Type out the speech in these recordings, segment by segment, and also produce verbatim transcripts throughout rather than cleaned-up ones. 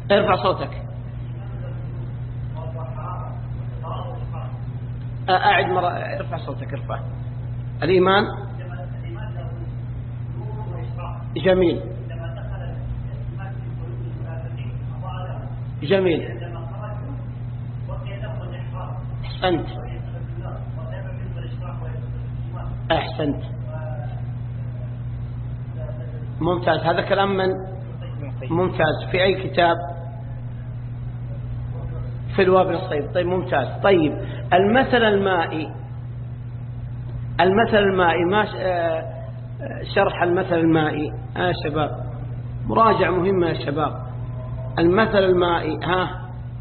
ارفع صوتك. أعد مرة. ارفع صوتك. ارفع. الإيمان جميل جميل. أحسنت أحسنت ممتاز. هذا كلام من ممتاز. في أي كتاب؟ في الوابل الصيد. طيب ممتاز. طيب المثل المائي، المثل المائي ما شرح المثل المائي؟ ها آه شباب، مراجعة مهمة يا شباب. المثل المائي ها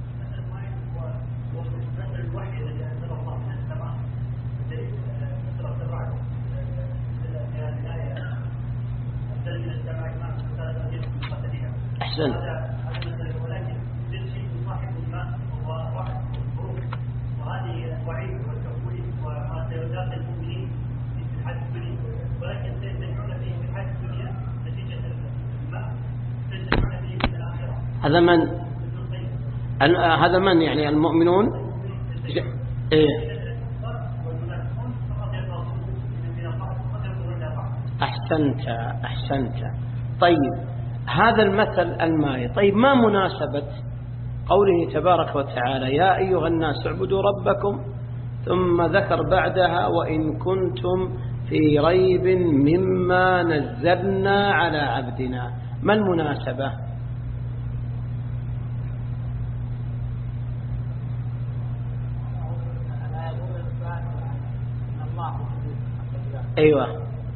أحسن. هذا من هذا من يعني المؤمنون. إيه. أحسنت أحسنت. طيب هذا المثل المائي، طيب ما مناسبة قوله تبارك وتعالى يا أيها الناس اعبدوا ربكم، ثم ذكر بعدها وإن كنتم في ريب مما نزلنا على عبدنا؟ ما المناسبة؟ أيوة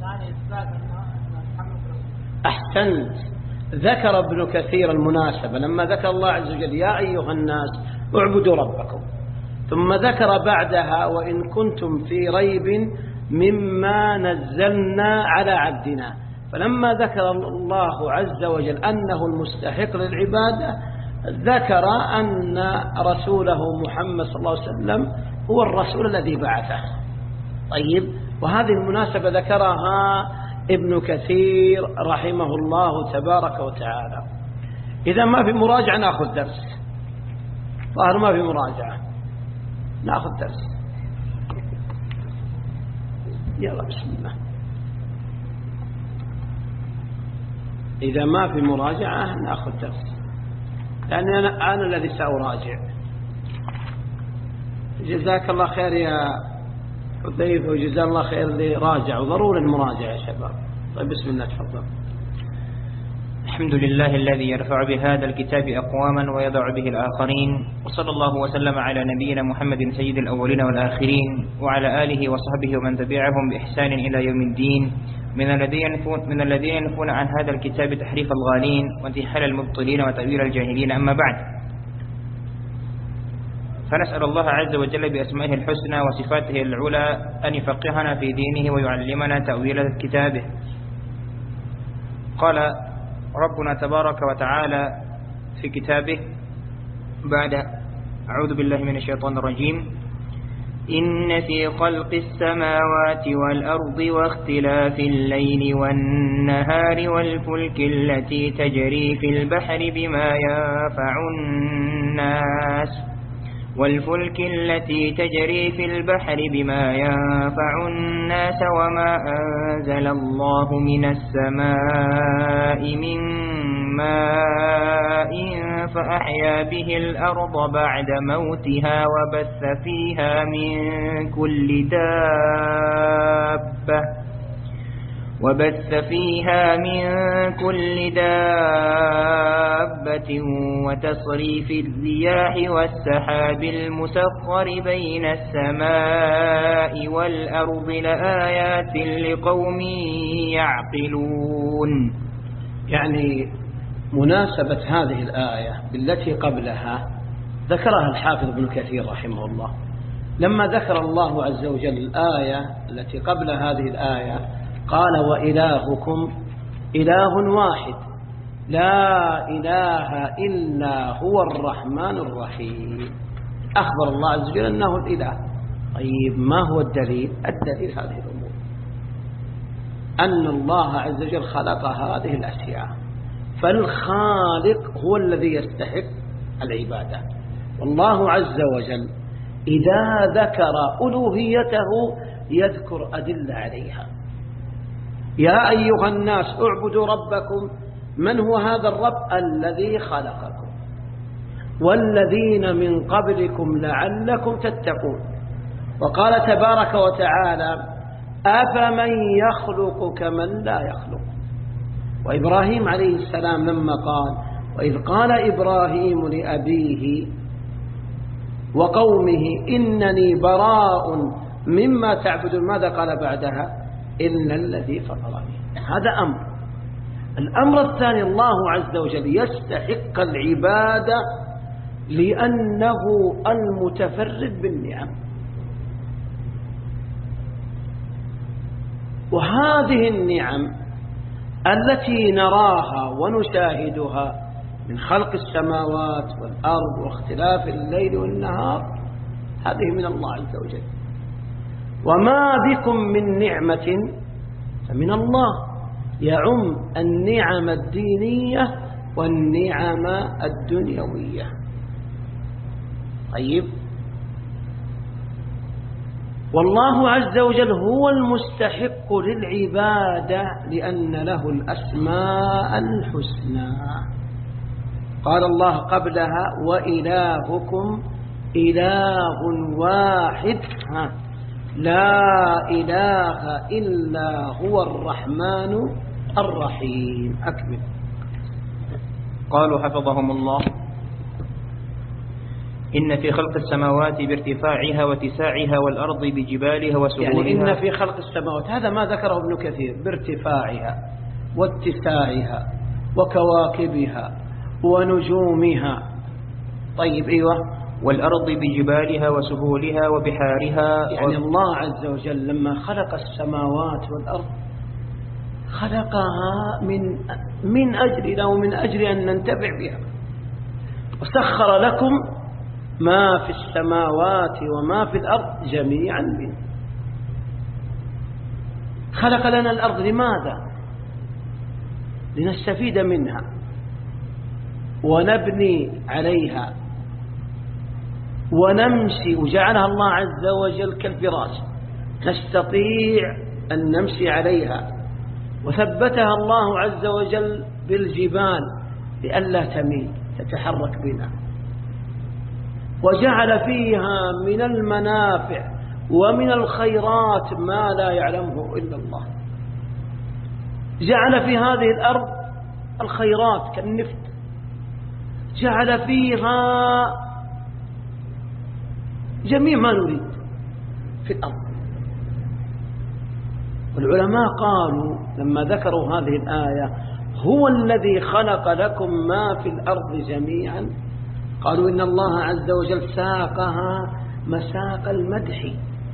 أحسنت. ذكر ابن كثير المناسبة لما ذكر الله عز وجل يا أيها الناس اعبدوا ربكم، ثم ذكر بعدها وإن كنتم في ريب مما نزلنا على عبدنا. فلما ذكر الله عز وجل أنه المستحق للعبادة، ذكر أن رسوله محمد صلى الله عليه وسلم هو الرسول الذي بعثه. طيب وهذه المناسبة ذكرها ابن كثير رحمه الله تبارك وتعالى. إذا ما في مراجعة نأخذ درس. ظاهر ما في مراجعة، نأخذ درس. يلا بسم الله. إذا ما في مراجعة نأخذ درس، لأن أنا, أنا الذي سأراجع. جزاك الله خير يا حذيفة، وجزا الله خير اللي راجع، وضروري المراجعة يا شباب. طيب بسم الله تفضل. الحمد لله الذي يرفع بهذا الكتاب أقواما ويضع به الآخرين، وصلى الله وسلم على نبينا محمد سيد الأولين والآخرين وعلى آله وصحبه ومن تبعهم بإحسان إلى يوم الدين، من الذين ينفون, من الذين ينفون عن هذا الكتاب تحريف الغالين وانتحال المبطلين وتأويل الجاهلين. أما بعد، فنسأل الله عز وجل بأسمائه الحسنى وصفاته العلى أن يفقهنا في دينه ويعلمنا تأويل كتابه. قال ربنا تبارك وتعالى في كتابه بعد أعوذ بالله من الشيطان الرجيم: إن في خلق السماوات والأرض واختلاف الليل والنهار والفلك التي تجري في البحر بما ينفع الناس والفلك التي تجري في البحر بما ينفع الناس وما أنزل الله من السماء من ماء فأحيا به الأرض بعد موتها وبث فيها من كل دابة وبث فيها من كل دابة وتصريف الرياح والسحاب المسخر بين السماء والأرض لآيات لقوم يعقلون. يعني مناسبة هذه الآية بالتي قبلها ذكرها الحافظ ابن كثير رحمه الله، لما ذكر الله عز وجل الآية التي قبل هذه الآية قال وإلهكم إله واحد لا إله إلا هو الرحمن الرحيم. أخبر الله عز وجل أنه الإله. طيب ما هو الدليل؟ الدليل هذه الأمور، أن الله عز وجل خلق هذه الأشياء، فالخالق هو الذي يستحق العبادة. والله عز وجل إذا ذكر ألوهيته يذكر أدلة عليها. يا أيها الناس اعبدوا ربكم. من هو هذا الرب؟ الذي خلقكم والذين من قبلكم لعلكم تتقون. وقال تبارك وتعالى أفمن يخلق كمن لا يخلق. وإبراهيم عليه السلام لما قال وإذ قال إبراهيم لأبيه وقومه إنني براء مما تعبدون ماذا قال بعدها؟ إلا الذي فطرني. هذا أمر. الأمر الثاني الله عز وجل يستحق العبادة لأنه المتفرد بالنعم. وهذه النعم التي نراها ونشاهدها من خلق السماوات والأرض واختلاف الليل والنهار هذه من الله عز وجل. وما بكم من نعمة فمن الله، يعم النعم الدينية والنعم الدنيوية. طيب، والله عز وجل هو المستحق للعبادة لأن له الأسماء الحسنى. قال الله قبلها وإلهكم إله واحد لا إله إلا هو الرحمن الرحيم. أكمل. قالوا حفظهم الله إن في خلق السماوات بارتفاعها واتساعها والأرض بجبالها وسهولها. يعني إن في خلق السماوات هذا ما ذكره ابن كثير، بارتفاعها واتساعها وكواكبها ونجومها. طيب أيوة. والأرض بجبالها وسهولها وبحارها. يعني الله عز وجل لما خلق السماوات والأرض خلقها من من أجلنا ومن أجل أن ننتفع بها. وسخر لكم ما في السماوات وما في الأرض جميعا منه. خلق لنا الأرض لماذا؟ لنستفيد منها ونبني عليها ونمشي، وجعلها الله عز وجل كالفراش نستطيع أن نمشي عليها. وثبتها الله عز وجل بالجبال لئلا تميل تتحرك بنا. وجعل فيها من المنافع ومن الخيرات ما لا يعلمه إلا الله. جعل في هذه الأرض الخيرات كالنفط، جعل فيها جميع ما نريد في الأرض. والعلماء قالوا لما ذكروا هذه الآية هو الذي خلق لكم ما في الأرض جميعا، قالوا إن الله عز وجل ساقها مساق المدح،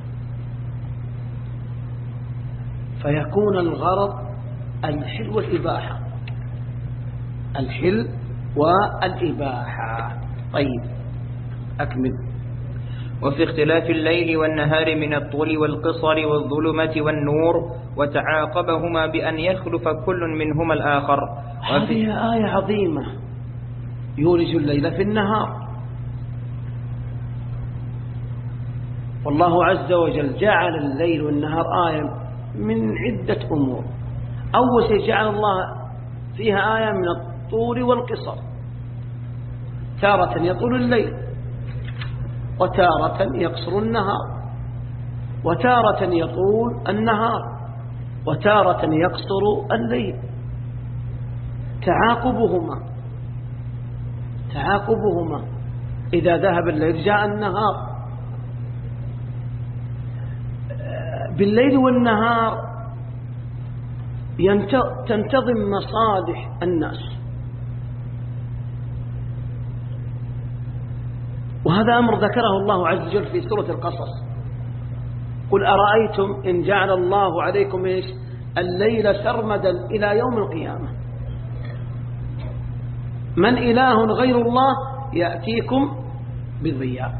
فيكون الغرض الحل والإباحة، الحل والإباحة. طيب أكمل. وفي اختلاف الليل والنهار من الطول والقصر والظلمة والنور وتعاقبهما بأن يخلف كل منهما الآخر. هذه آية عظيمة. يولج الليل في النهار. والله عز وجل جعل الليل والنهار آية من عدة أمور. أول شيء جعل الله فيها آية من الطول والقصر، تارة يطول الليل وتارة يقصر النهار، وتارة يطول النهار وتارة يقصر الليل. تعاقبهما تعاقبهما إذا ذهب الليل جاء النهار. بالليل والنهار تنتظم مصالح الناس، وهذا أمر ذكره الله عز وجل في سورة القصص. قل أرأيتم إن جعل الله عليكم إيش الليل سرمدا إلى يوم القيامة من إله غير الله يأتيكم بضياء.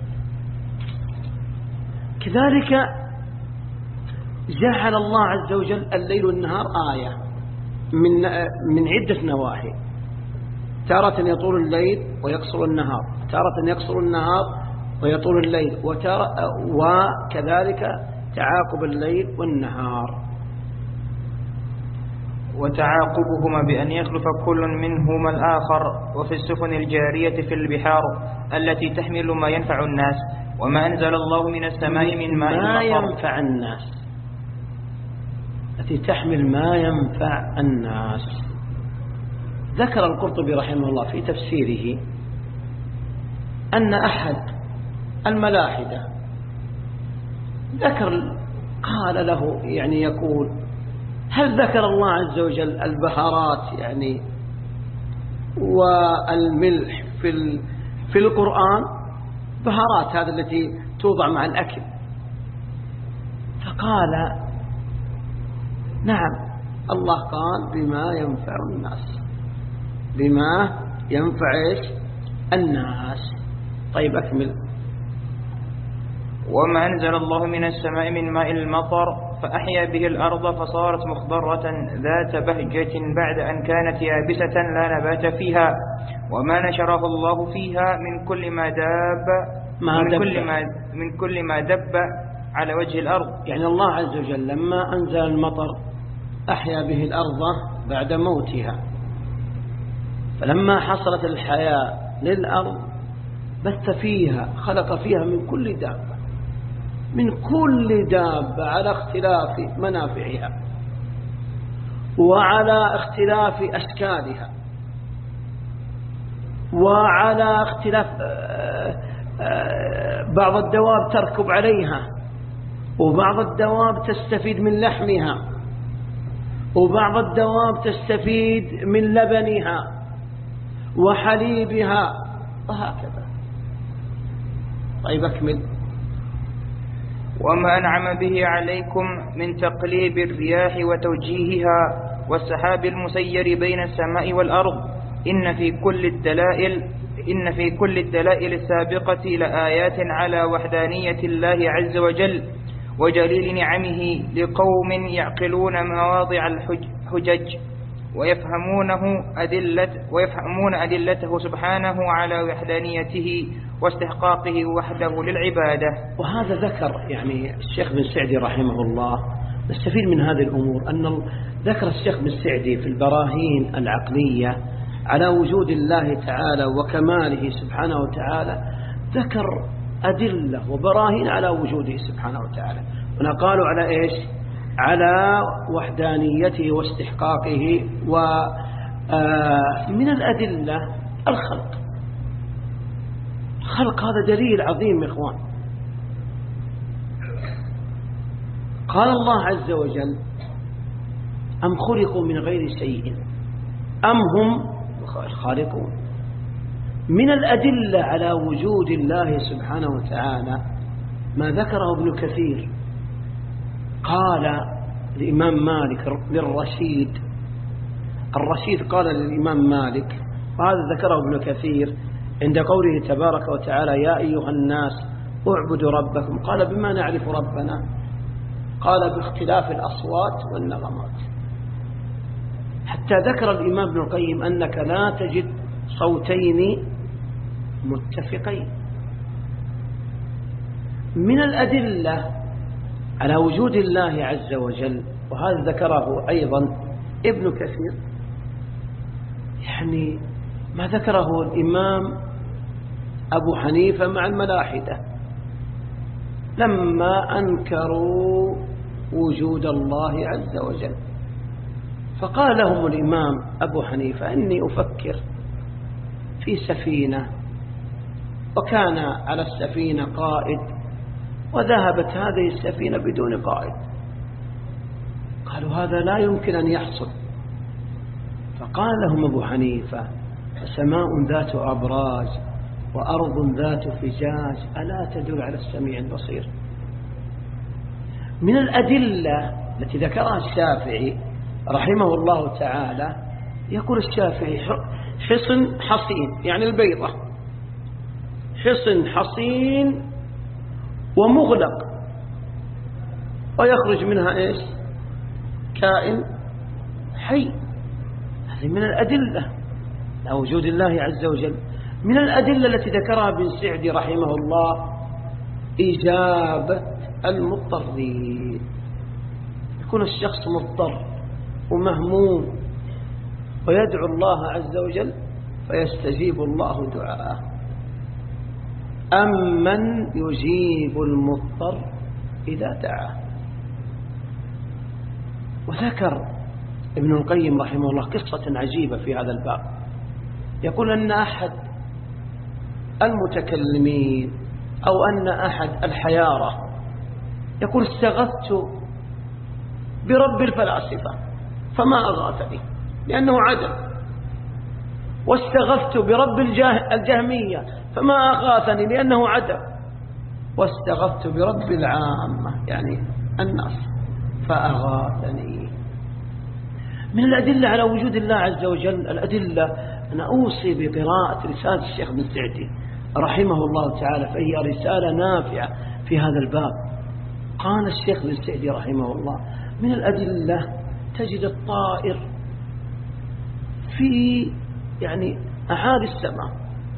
كذلك جعل الله عز وجل الليل والنهار آية من من عدة نواحي. تارة يطول الليل ويقصر النهار، تارة يقصر النهار ويطول الليل، وكذلك تعاقب الليل والنهار. وتعاقبهما بأن يخلف كل منهما الآخر. وفي السفن الجارية في البحار التي تحمل ما ينفع الناس، وما أنزل الله من السماء من ماء ما المطر. ينفع الناس، التي تحمل ما ينفع الناس. ذكر القرطبي رحمه الله في تفسيره أن أحد الملاحدة ذكر، قال له يعني يقول: هل ذكر الله عز وجل البهارات يعني والملح في في القرآن؟ بهارات هذه التي توضع مع الأكل. فقال: نعم، الله قال بما ينفع الناس، بما ينفع إيش؟ الناس. طيب أكمل. وما أنزل الله من السماء من ماء المطر فأحيا به الأرض فصارت مخضرة ذات بهجة بعد أن كانت يابسة لا نبات فيها، وما نشره الله فيها من كل ما داب ما من دب. كل ما من كل ما دب على وجه الأرض. يعني الله عز وجل لما أنزل المطر أحيا به الأرض بعد موتها، فلما حصلت الحياة للأرض بث فيها، خلق فيها من كل دابة، من كل دابة على اختلاف منافعها وعلى اختلاف أشكالها وعلى اختلاف بعض الدواب تركب عليها، وبعض الدواب تستفيد من لحمها، وبعض الدواب تستفيد من لبنها وحليبها وهكذا. طيب أكمل. وما أنعم به عليكم من تقليب الرياح وتوجيهها والسحاب المسير بين السماء والأرض إن في كل الدلائل إن في كل الدلائل السابقة لآيات على وحدانية الله عز وجل وجليل نعمه لقوم يعقلون مواضع الحجج ويفهمونه أدلة ويفهمون أدلته سبحانه على وحدانيته واستحقاقه وحده للعبادة. وهذا ذكر يعني الشيخ بن سعدي رحمه الله، نستفيد من هذه الأمور أن ذكر الشيخ بن سعدي في البراهين العقلية على وجود الله تعالى وكماله سبحانه وتعالى، ذكر أدلة وبراهين على وجوده سبحانه وتعالى، هنا قالوا على إيش؟ على وحدانيته واستحقاقه. ومن الأدلة الخلق. الخلق هذا دليل عظيم يا إخوان. قال الله عز وجل: أم خلقوا من غير شيء أم هم الخالقون. من الأدلة على وجود الله سبحانه وتعالى ما ذكره ابن كثير، قال الإمام مالك للرشيد، الرشيد قال للإمام مالك، وهذا ذكره ابن كثير عند قوله تبارك وتعالى: يا أيها الناس اعبدوا ربكم. قال: بما نعرف ربنا؟ قال: باختلاف الأصوات والنغمات. حتى ذكر الإمام ابن القيم أنك لا تجد صوتين متفقين. من الأدلة على وجود الله عز وجل، وهذا ذكره أيضا ابن كثير، يعني ما ذكره الإمام أبو حنيفة مع الملاحدة لما أنكروا وجود الله عز وجل، فقال لهم الإمام أبو حنيفة: إني أفكر في سفينة وكان على السفينة قائد وذهبت هذه السفينة بدون قائد. قالوا: هذا لا يمكن أن يحصل. فقال لهم أبو حنيفة: سماء ذات أبراج وأرض ذات فجاج ألا تدل على السميع البصير. من الأدلة التي ذكرها الشافعي رحمه الله تعالى، يقول الشافعي: حصن حصين، يعني البيضة، حصن حصين ومغلق ويخرج منها إيش؟ كائن حي. هذه من الأدلة على وجود الله عز وجل. من الأدلة التي ذكرها ابن سعدي رحمه الله إجابة المضطرين. يكون الشخص مضطر ومهموم ويدعو الله عز وجل فيستجيب الله دعاءه. أمن يجيب المضطر إذا دعاه. وذكر ابن القيم رحمه الله قصة عجيبة في هذا الباب. يقول أن أحد المتكلمين أو أن أحد الحيارى يقول استغثت برب الفلاسفة فما أغاثني لأنه عدم، واستغثت برب الجهمية فما أغاثني لأنه عدم، واستغثت برب العامة يعني الناس فأغاثني. من الأدلة على وجود الله عز وجل الأدلة، أنا أوصي بقراءة رسالة الشيخ ابن سعدي رحمه الله تعالى، فهي رسالة نافعة في هذا الباب. قال الشيخ ابن سعدي رحمه الله من الأدلة تجد الطائر في يعني أعالي السماء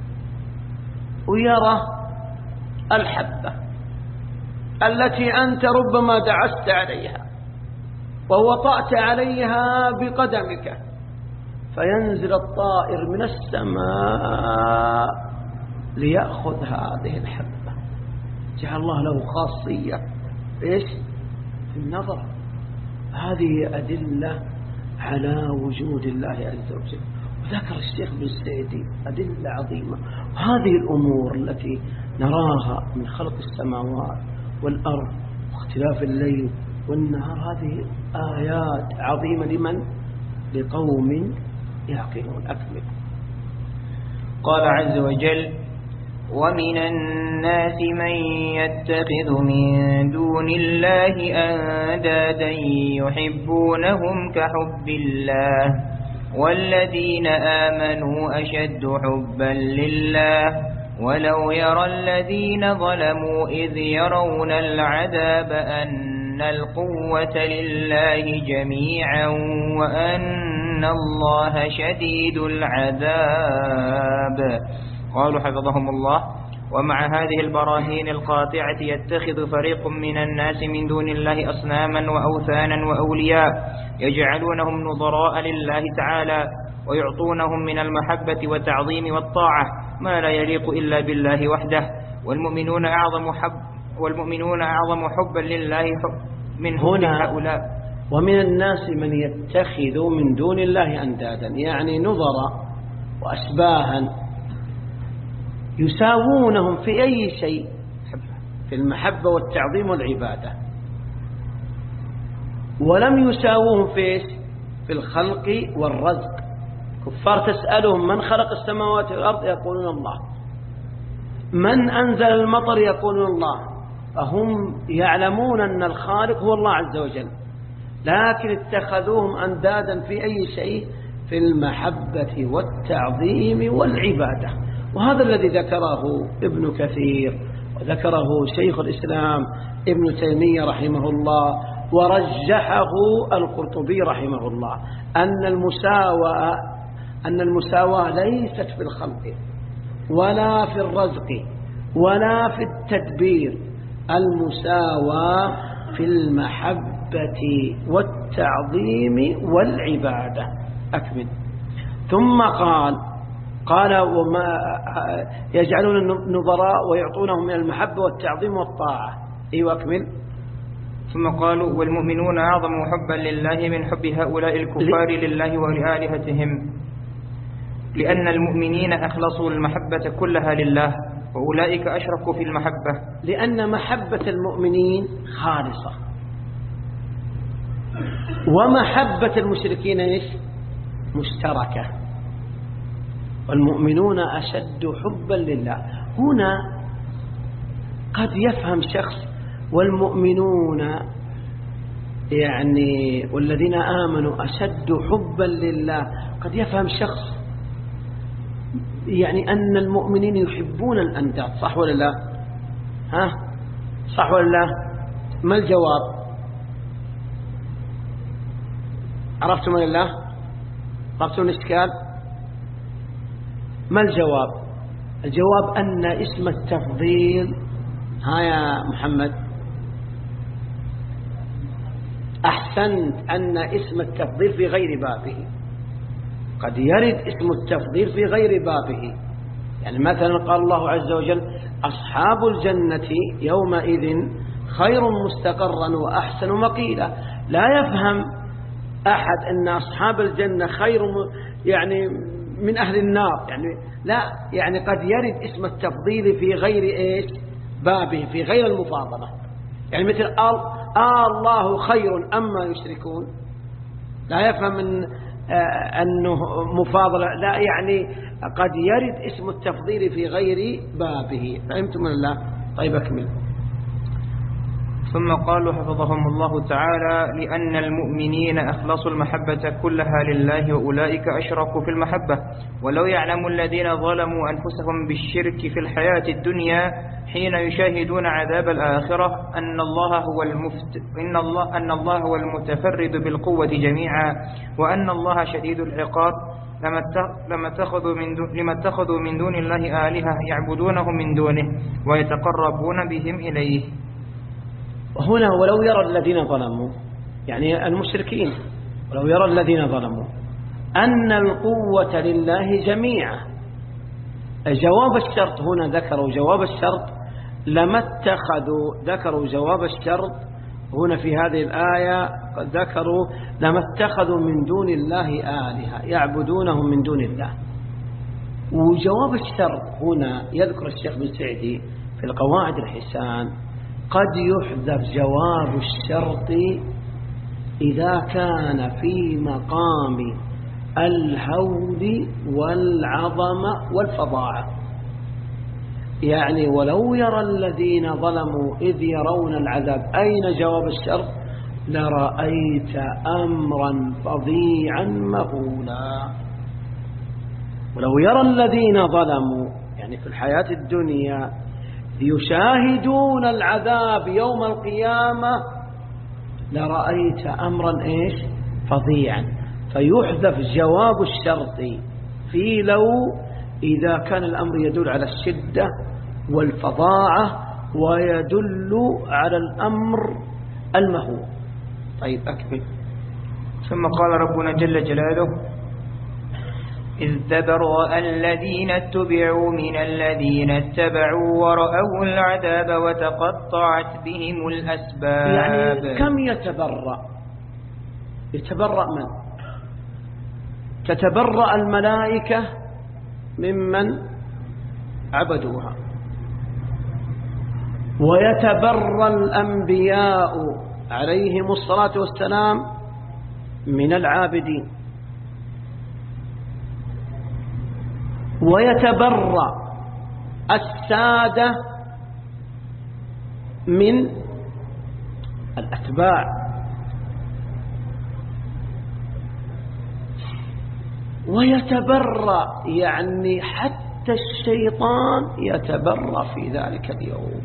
ويرى الحبة التي أنت ربما دعست عليها ووطأت عليها بقدمك، فينزل الطائر من السماء ليأخذ هذه الحبة. جعل الله له خاصية إيش؟ في النظر. هذه أدلة على وجود الله عز وجل. وذكر الشيخ ابن سعدي أدلة عظيمة. وهذه الأمور التي نراها من خلق السماوات والأرض واختلاف الليل والنهار هذه آيات عظيمة لمن؟ لقوم يعقلون. أكمل. قال عز وجل: ومن الناس من يتخذ من دون الله أندادا يحبونهم كحب الله والذين آمنوا أشد حبا لله ولو يرى الذين ظلموا إذ يرون العذاب أن القوة لله جميعا وأن الله شديد العذاب. قالوا حفظهم الله: ومع هذه البراهين القاطعة يتخذ فريق من الناس من دون الله أصناما وأوثانا وأولياء يجعلونهم نظراء لله تعالى ويعطونهم من المحبة والتعظيم والطاعة ما لا يليق إلا بالله وحده، والمؤمنون أعظم حب والمؤمنون أعظم حبا لله حب من حب هؤلاء. ومن الناس من يتخذ من دون الله أندادا يعني نظراء وأشباها يساوونهم في أي شيء، في المحبة والتعظيم والعبادة، ولم يساووهم في في الخلق والرزق. كفار تسألهم من خلق السماوات والأرض يقولون الله، من أنزل المطر يقولون الله، فهم يعلمون أن الخالق هو الله عز وجل، لكن اتخذوهم أندادا في أي شيء، في المحبة والتعظيم والعبادة. وهذا الذي ذكره ابن كثير وذكره شيخ الإسلام ابن تيمية رحمه الله ورجحه القرطبي رحمه الله، أن المساواة أن المساواة ليست في الخلق ولا في الرزق ولا في التدبير، المساواة في المحبة والتعظيم والعبادة. أكمل. ثم قال قال وما يجعلون النظراء ويعطونهم من المحبة والتعظيم والطاعة. أيوة أكمل. ثم قالوا: والمؤمنون أعظم حبا لله من حب هؤلاء الكفار لله ولآلهتهم، لأن المؤمنين أخلصوا المحبة كلها لله وأولئك أشركوا في المحبة، لأن محبة المؤمنين خالصة، ومحبة المشركين إيش؟ مشتركة. والمؤمنون أشد حبا لله. هنا قد يفهم شخص والمؤمنون يعني والذين آمنوا أشد حبا لله، قد يفهم شخص يعني أن المؤمنين يحبون الأنداد، صح ولا لا؟ ها صح ولا لا؟ ما الجواب؟ عرفتم ولا لا؟ عرفتم الإشكال؟ ما الجواب؟ الجواب أن اسم التفضيل، ها يا محمد أحسنت، أن اسم التفضيل في غير بابه. قد يرد اسم التفضيل في غير بابه، يعني مثلا قال الله عز وجل أصحاب الجنة يومئذ خير مستقرا وأحسن مقيلا. لا يفهم أحد أن أصحاب الجنة خير يعني من أهل النار، يعني لا، يعني قد يرد اسم التفضيل في غير إيش بابه، في غير المفاضلة. يعني مثل آه, آه الله خير أما يشركون، لا يفهم من آه أنه مفاضلة، لا، يعني قد يرد اسم التفضيل في غير بابه. فهمتم من الله؟ طيب أكمل. ثم قالوا حفظهم الله تعالى: لأن المؤمنين أخلصوا المحبة كلها لله وأولئك أشركوا في المحبة. ولو يعلم الذين ظلموا أنفسهم بالشرك في الحياة الدنيا حين يشاهدون عذاب الآخرة أن الله هو المفت إن الله أن الله هو المتفرد بالقوة جميعا، وأن الله شديد العقاب، لما اتخذوا من دون لما اتخذوا من دون الله آلهة يعبدونه من دونه ويتقربون بهم إليه. وهنا ولو يرى الذين ظلموا، يعني المشركين، ولو يرى الذين ظلموا أن القوة لله جميعا. جواب الشرط هنا ذكروا جواب الشرط، لما اتخذوا، ذكروا جواب الشرط هنا في هذه الآية، ذكروا لما اتخذوا من دون الله آلهة يعبدونهم من دون الله. وجواب الشرط هنا يذكر الشيخ بن سعدي في القواعد الحسان قد يحذف جواب الشرط إذا كان في مقام الهول والعظمة والفظاعة. يعني ولو يرى الذين ظلموا إذ يرون العذاب، أين جواب الشرط؟ لرأيت أمرا فظيعا مهولا. ولو يرى الذين ظلموا يعني في الحياة الدنيا يشاهدون العذاب يوم القيامة لرأيت أمرا إيش فظيعا. فيحذف جواب الشرط في لو إذا كان الأمر يدل على الشدة والفظاعة ويدل على الأمر المهول. طيب أكمل. ثم قال ربنا جل جلاله: إذ تبرأ الذين اتبعوا من الذين اتبعوا ورأوا العذاب وتقطعت بهم الأسباب. يعني كم يتبرأ؟ يتبرأ من؟ تتبرأ الملائكة ممن عبدوها، ويتبرأ الأنبياء عليهم الصلاة والسلام من العابدين، ويتبرأ السادة من الأتباع، ويتبرأ يعني حتى الشيطان يتبرأ في ذلك اليوم.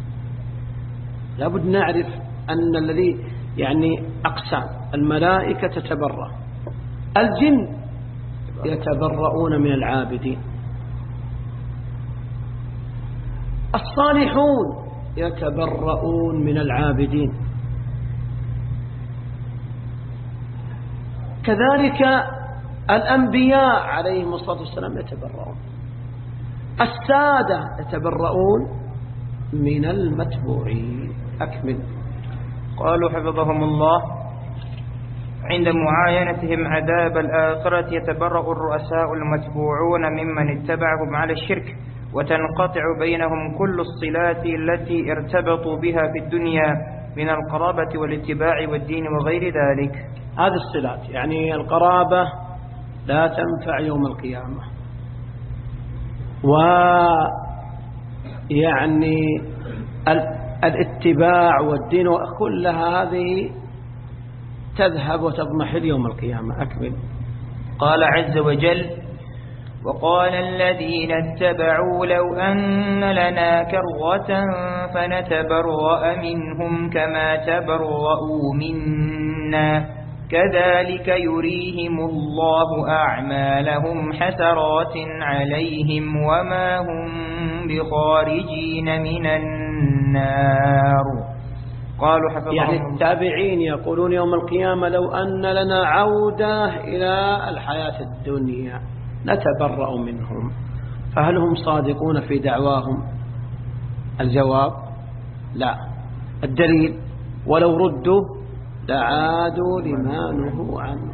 لابد نعرف أن الذي يعني أقسام: الملائكة تتبرأ، الجن يتبرؤون من العابدين، الصالحون يتبرؤون من العابدين، كذلك الأنبياء عليهم الصلاة والسلام يتبرؤون، السادة يتبرؤون من المتبوعين. أكمل. قالوا حفظهم الله: عند معاينتهم عذاب الآخرة يتبرأ الرؤساء المتبوعون ممن اتبعهم على الشرك، وتنقطع بينهم كل الصلات التي ارتبطوا بها في الدنيا من القرابة والاتباع والدين وغير ذلك. هذه الصلات يعني القرابة لا تنفع يوم القيامة، ويعني الاتباع والدين كلها هذه تذهب وتضمحل يوم القيامة. أكمل. قال عز وجل: وقال الذين اتبعوا لو أن لنا كرة فنتبرأ منهم كما تبرؤوا منا كذلك يريهم الله أعمالهم حسرات عليهم وما هم بخارجين من النار. قالوا حفظهم يعني التابعين يقولون يوم القيامة لو أن لنا عودة إلى الحياة الدنيا نتبرأ منهم، فهل هم صادقون في دعواهم؟ الجواب لا. الدليل ولو ردوا لعادوا لما نهوا عنه،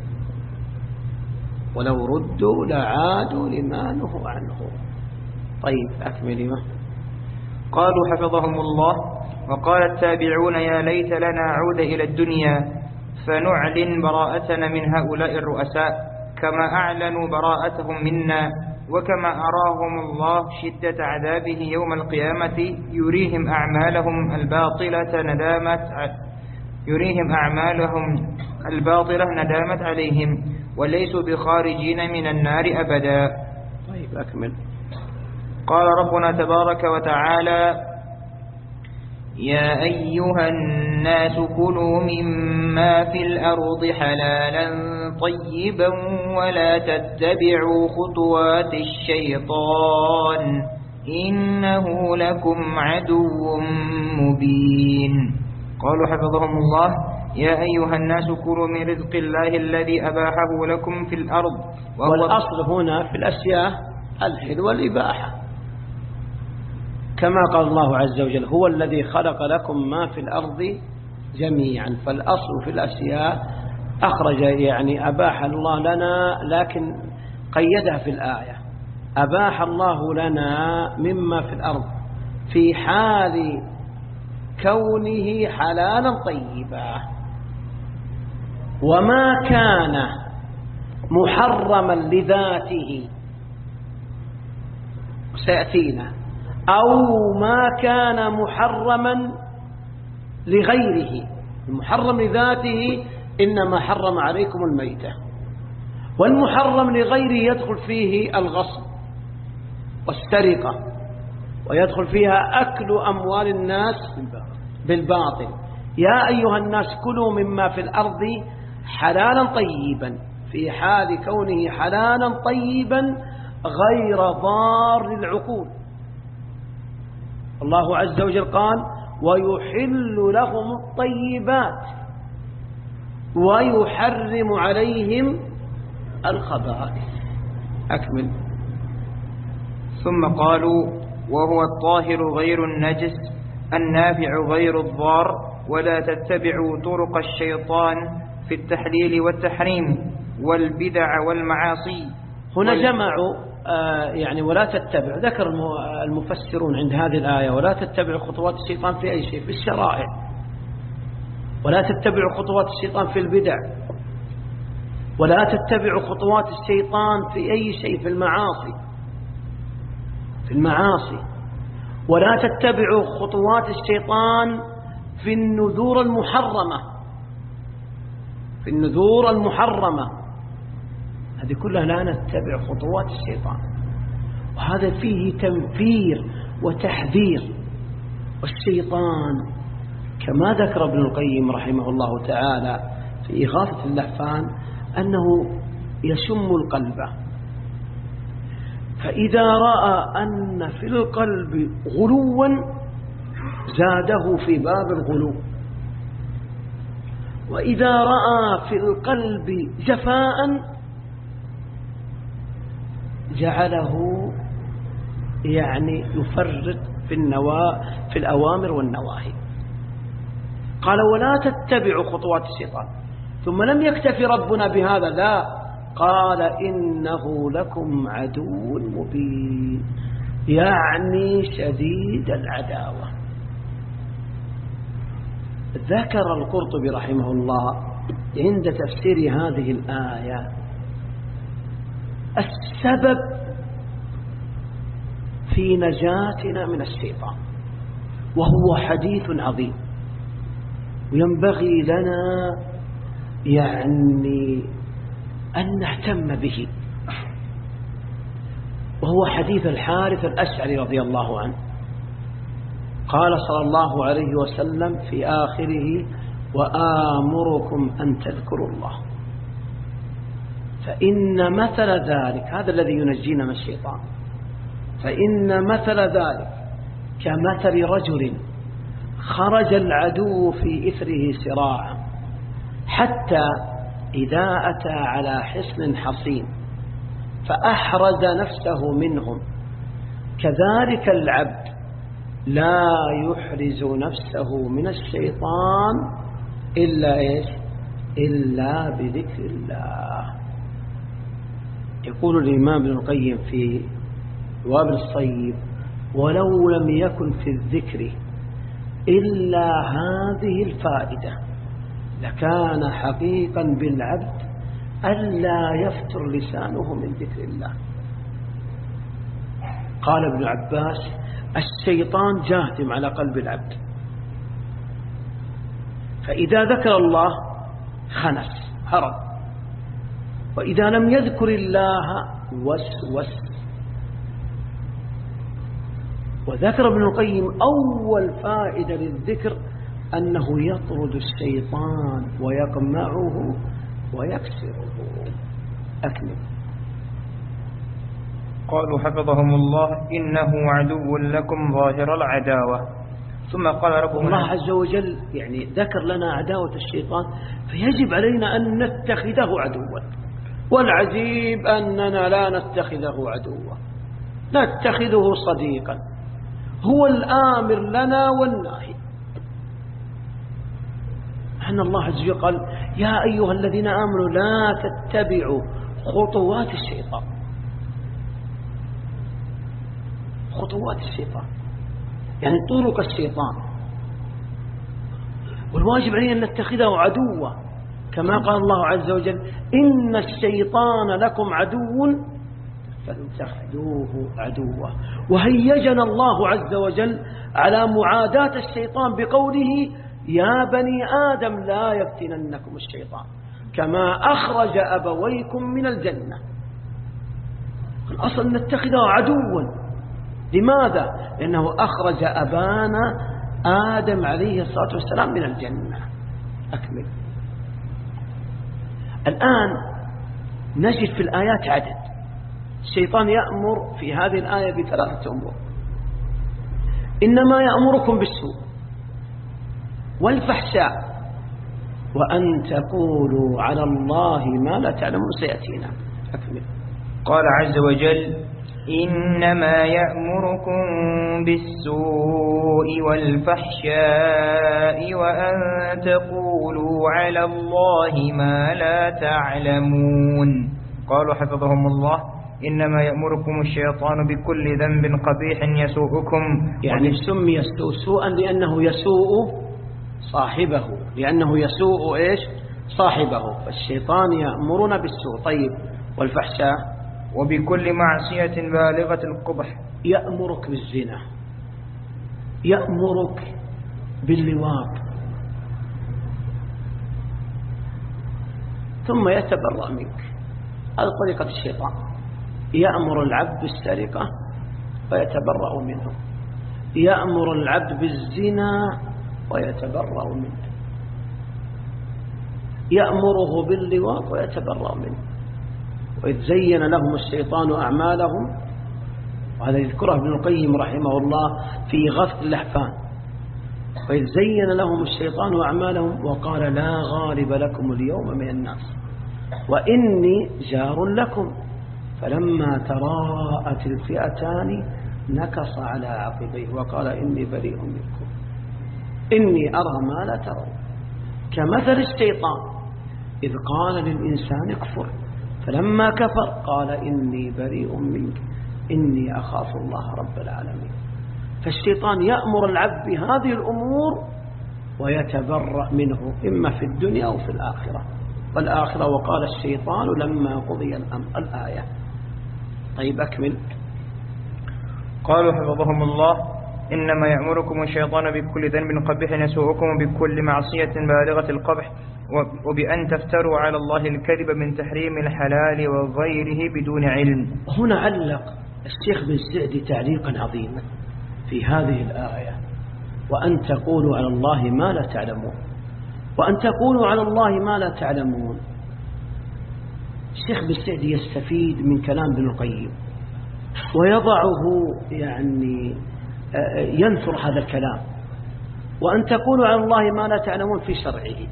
ولو ردوا لعادوا لما نهوا عنه. طيب أكمل. ما قالوا حفظهم الله. وقال التابعون يا ليت لنا عود إلى الدنيا فنعلن براءتنا من هؤلاء الرؤساء كما أعلنوا براءتهم منا، وكما أراهم الله شدة عذابه يوم القيامة يريهم أعمالهم الباطلة ندامت يريهم أعمالهم الباطلة ندامت عليهم وليسوا بخارجين من النار أبدا. طيب أكمل. قال ربنا تبارك وتعالى يا أيها الناس كلوا مما في الأرض حلالا طيبا ولا تتبعوا خطوات الشيطان إنه لكم عدو مبين. قالوا حفظهم الله يا أيها الناس كلوا من رزق الله الذي أباحه لكم في الأرض. والأصل هنا في الأشياء الحل والإباحة، كما قال الله عز وجل هو الذي خلق لكم ما في الأرض جميعا، فالأصل في الأشياء أخرج يعني أباح الله لنا، لكن قيدها في الآية أباح الله لنا مما في الأرض في حال كونه حلالا طيبا، وما كان محرما لذاته سيأتينا أو ما كان محرما لغيره. المحرم لذاته إنما حرم عليكم الميتة، والمحرم لغيره يدخل فيه الغصب والسرقة، ويدخل فيها أكل أموال الناس بالباطل. يا أيها الناس كلوا مما في الأرض حلالا طيبا في حال كونه حلالا طيبا غير ضار للعقول. الله عز وجل قال ويحل لهم الطيبات ويحرم عليهم الخبائث. أكمل. ثم قالوا وهو الطاهر غير النجس النافع غير الضار ولا تتبعوا طرق الشيطان في التحليل والتحريم والبدع والمعاصي. هنا وال... جمعوا آه يعني ولا تتبع، ذكر المفسرون عند هذه الآية ولا تتبع خطوات الشيطان في أي شيء في الشرائع، ولا تتبع خطوات الشيطان في البدع، ولا تتبع خطوات الشيطان في أي شيء في المعاصي في المعاصي ولا تتبع خطوات الشيطان في النذور المحرمة في النذور المحرمة هذه كلها لا نتبع خطوات الشيطان، وهذا فيه تنفير وتحذير. والشيطان كما ذكر ابن القيم رحمه الله تعالى في إغاثة اللهفان أنه يشم القلب، فإذا رأى أن في القلب غلوا زاده في باب الغلو، وإذا رأى في القلب جفاء جعله يعني يفرط في النوا في الأوامر والنواهي. قال ولا تتبعوا خطوات الشيطان، ثم لم يكتفي ربنا بهذا، لا قال إنه لكم عدو مبين، يعني شديد العداوة. ذكر القرطبي رحمه الله عند تفسير هذه الآية السبب في نجاتنا من الشيطان، وهو حديث عظيم وينبغي لنا يعني أن نهتم به، وهو حديث الحارث الأشعري رضي الله عنه. قال صلى الله عليه وسلم في آخره وآمركم أن تذكروا الله. فإن مثل ذلك، هذا الذي ينجينا من الشيطان، فإن مثل ذلك كمثل رجل خرج العدو في إثره سراعا حتى إذا أتى على حصن حصين فأحرز نفسه منهم، كذلك العبد لا يحرز نفسه من الشيطان إلا إيش؟ إلا بذكر الله. يقول الإمام ابن القيم في وابل الصيب: ولو لم يكن في الذكر إلا هذه الفائدة لكان حقيقا بالعبد ألا يفتر لسانه من ذكر الله. قال ابن عباس: الشيطان جاثم على قلب العبد، فإذا ذكر الله خنس هرب، وإذا لم يذكر الله وسوس. وذكر ابن القيم أول فائدة للذكر أنه يطرد الشيطان ويقمعه ويكسره. أكمل. قالوا حفظهم الله: إنه عدو لكم ظاهر العداوة. ثم قال ربهم: الله عز وجل يعني ذكر لنا عداوة الشيطان، فيجب علينا أن نتخذه عدوا. والعجيب أننا لا نتخذه عدوا، نتخذه صديقا، هو الآمر لنا والناهي. أن الله عز وجل قال: يا أيها الذين آمنوا لا تتبعوا خطوات الشيطان. خطوات الشيطان يعني طرق الشيطان، والواجب علينا أن نتخذه عدوا، كما قال الله عز وجل: إن الشيطان لكم عدو فاتخذوه عدوا. وهيجنا الله عز وجل على معاداة الشيطان بقوله: يا بني آدم لا يفتننكم الشيطان كما أخرج أبويكم من الجنة. الأصل نتخذه عدوا. لماذا؟ لأنه أخرج أبانا آدم عليه الصلاة والسلام من الجنة. أكمل. الآن نجد في الآيات عدد. الشيطان يأمر في هذه الآية بثلاثة أمور: إنما يأمركم بالسوء والفحشاء وأن تقولوا على الله ما لا تعلمون. سيأتينا. أكمل. قال عز وجل: إنما يأمركم بالسوء والفحشاء وأن تقولوا على الله ما لا تعلمون. قالوا حفظهم الله: إنما يأمركم الشيطان بكل ذنب قبيح يسوءكم. يعني سمي سوءا لأنه يسوء صاحبه، لأنه يسوء إيش؟ صاحبه. فالشيطان يأمرنا بالسوء. طيب، والفحشاء؟ وبكل معصية بالغة القبح. يأمرك بالزنا، يأمرك باللواط، ثم يتبرأ منك. هذه طريقة الشيطان. يأمر العبد بالسرقة ويتبرأ منه، يأمر العبد بالزنا ويتبرأ منه، يأمره باللواط ويتبرأ منه. وإذ زين لهم الشيطان أعمالهم، وهذا يذكره ابن القيم رحمه الله في غث اللحفان: وإذ زين لهم الشيطان أعمالهم وقال لا غالب لكم اليوم من الناس وإني جار لكم فلما تراءت الفئتان نكص على عقبيه وقال إني بريء منكم إني أرى ما لا ترون. كمثل الشيطان إذ قال للإنسان اكفر فلما كفر قال إني بريء منك إني أخاف الله رب العالمين. فالشيطان يأمر العبد بهذه الأمور ويتبرأ منه إما في الدنيا أو في الآخرة. والآخرة وقال الشيطان لما قضي الأمر. الآية. طيب أكمل. قالوا حفظهم الله: إنما يأمركم الشيطان بكل ذنب قبيح يسوءكم وبكل معصية بالغة القبح وبأن تفتروا على الله الكذب من تحريم الحلال وغيره بدون علم. هنا علق الشيخ بن سعدي تعليقا عظيما في هذه الآية: وأن تقولوا على الله ما لا تعلمون. وأن تقولوا على الله ما لا تعلمون. الشيخ بالسعدي يستفيد من كلام ابن القيم ويضعه، يعني ينثر هذا الكلام. وأن تقولوا على الله ما لا تعلمون في شرعه،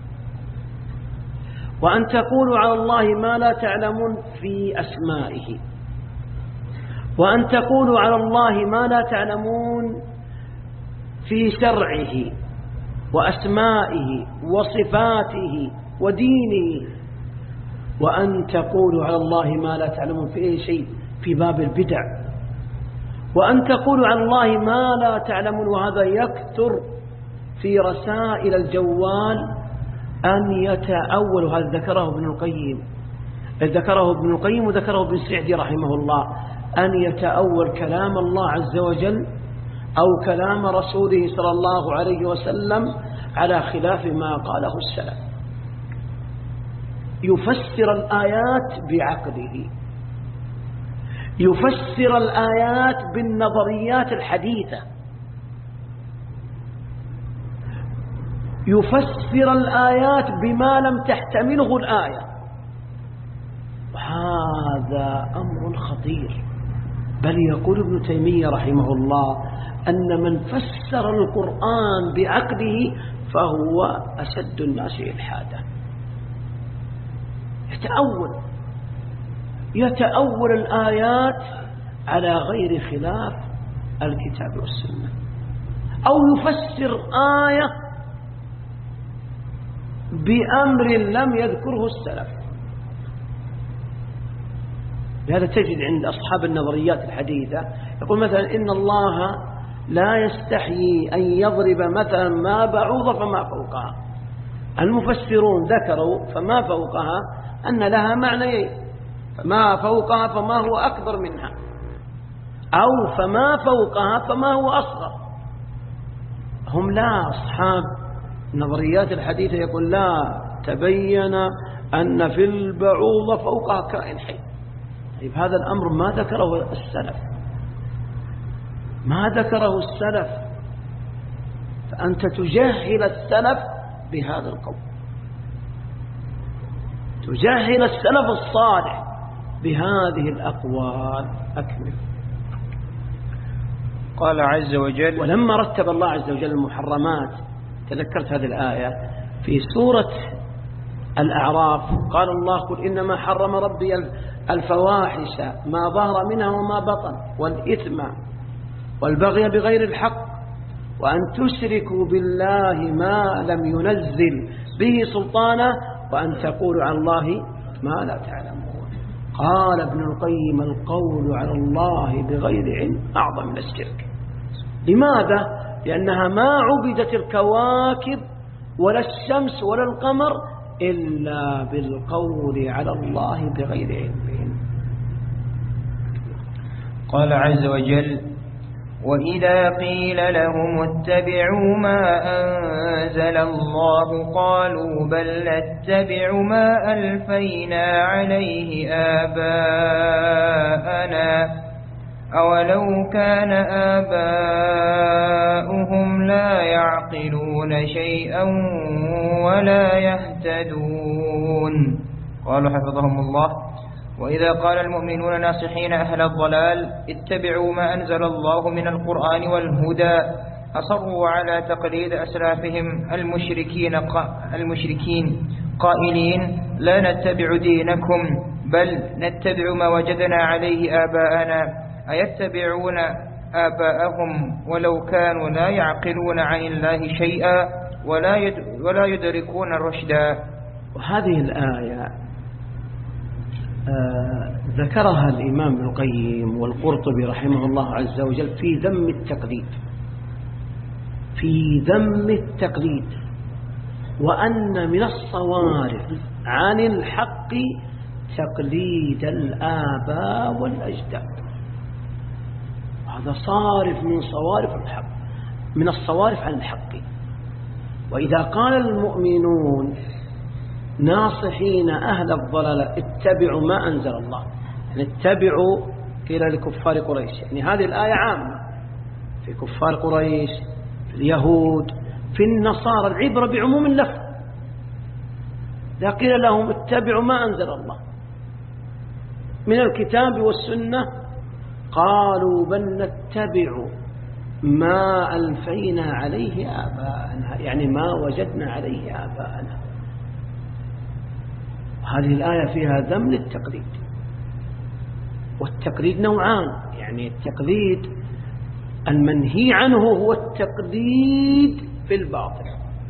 وأن تقولوا على الله ما لا تعلمون في أسمائه، وأن تقولوا على الله ما لا تعلمون في شرعه وأسمائه وصفاته ودينه، وأن تقولوا على الله ما لا تعلمون في أي شيء في باب البدع، وأن تقولوا على الله ما لا تعلمون. وهذا يكثر في رسائل الجوال أن يتأول. هذا ذكره ابن القيم ذكره ابن القيم وذكره ابن سعدي رحمه الله، أن يتأول كلام الله عز وجل أو كلام رسوله صلى الله عليه وسلم على خلاف ما قاله السلف، يفسر الآيات بعقله، يفسر الآيات بالنظريات الحديثة، يفسر الآيات بما لم تحتمله الآية. وهذا أمر خطير. بل يقول ابن تيمية رحمه الله أن من فسر القرآن بعقله فهو أشد الناس إلحادا. يتأول يتأول الآيات على غير خلاف الكتاب والسنة، أو يفسر آية بأمر لم يذكره السلف. لهذا تجد عند أصحاب النظريات الحديثة يقول مثلا إن الله لا يستحيي أن يضرب مثلا ما بعوض فما فوقها. المفسرون ذكروا فما فوقها أن لها معنيين، فما فوقها فما هو أكبر منها، أو فما فوقها فما هو أصغر. هم لا، أصحاب النظريات الحديثة يقول لا، تبين أن في البعوضة فوقها كائن حي. طيب هذا الأمر ما ذكره السلف، ما ذكره السلف، فأنت تجهل السلف بهذا القول، تجهل السلف الصالح بهذه الأقوال. أكمل. قال عز وجل: ولما رتب الله عز وجل المحرمات، تذكرت هذه الآية في سورة الأعراف، قال الله: قل إنما حرم ربي الفواحش ما ظهر منها وما بطن والإثم والبغي بغير الحق وأن تشركوا بالله ما لم ينزل به سلطانا وأن تقولوا على الله ما لا تعلمون. قال ابن القيم: القول على الله بغير علم أعظم من الشرك. لماذا؟ لأنها ما عبدت الكواكب ولا الشمس ولا القمر إلا بالقول على الله بغير علم. قال عز وجل: وإذا قيل لهم اتبعوا ما أنزل الله قالوا بل نتبع ما ألفينا عليه آباءنا أولو كان آباؤهم لا يعقلون شيئا ولا يهتدون. قالوا حفظهم الله: وإذا قال المؤمنون ناصحين أهل الضلال اتبعوا ما أنزل الله من القرآن والهدى أصروا على تقليد أسلافهم المشركين, المشركين قائلين: لا نتبع دينكم بل نتبع ما وجدنا عليه آباءنا أيتبعون آباءهم ولو كانوا لا يعقلون عن الله شيئا ولا ولا يدركون الرشدا. وهذه الآية آه ذكرها الإمام ابن القيم والقرطبي رحمه الله عز وجل في ذم التقليد، في ذم التقليد، وأن من الصوارف عن الحق تقليد الآباء والأجداد. هذا صارف من صوارف الحق، من الصوارف عن الحق. وإذا قال المؤمنون ناصحين أهل الضلال اتبعوا ما أنزل الله، يعني اتبعوا قيل لكفار قريش، يعني هذه الآية عامة في كفار قريش، في اليهود، في النصارى، العبرة بعموم اللفظ. إذا قيل لهم اتبعوا ما أنزل الله من الكتاب والسنة قالوا بل نتبع ما ألفينا عليه آباءنا، يعني ما وجدنا عليه آباءنا. هذه الآية فيها ذم للتقليد، والتقليد نوعان، يعني التقليد المنهي عنه هو التقليد في الباطل،